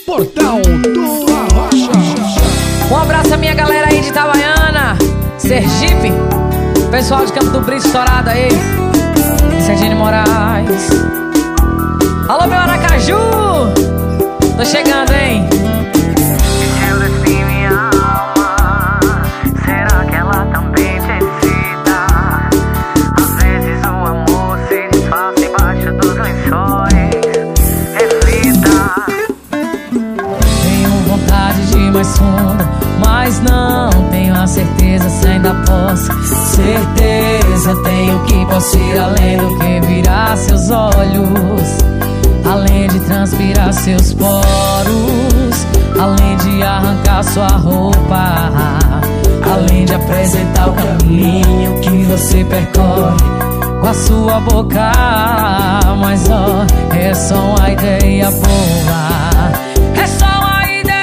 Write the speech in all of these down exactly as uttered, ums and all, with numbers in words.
Portal do Arrocha. Um abraço a minha galera aí de Itabaiana, Sergipe, pessoal de Campo do Brito estourado aí, Sergine Moraes. Alô, meu Aracaju, tô chegando, hein? Mais funda, mas não tenho a certeza se ainda posso. Certeza tenho que posso ir além do que virar seus olhos, além de transpirar seus poros, além de arrancar sua roupa, além de apresentar o caminho que você percorre com a sua boca. Mas ó, é só uma ideia boa, é só uma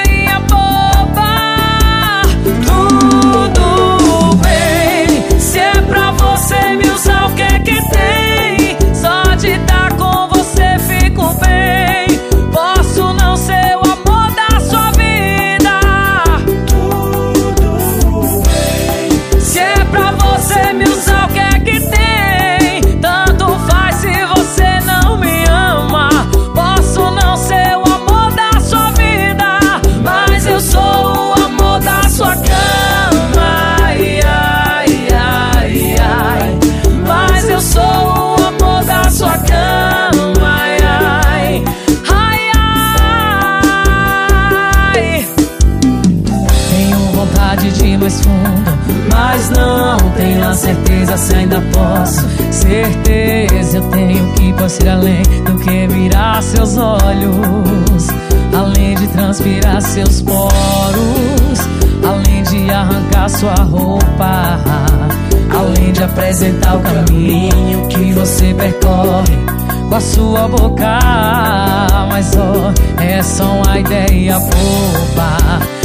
mais fundo, mas não tenho a certeza se ainda posso. Certeza eu tenho que posso ir além do que virar seus olhos, além de transpirar seus poros, além de arrancar sua roupa, além de apresentar o caminho que você percorre com a sua boca. Mas ó, é só uma ideia boba,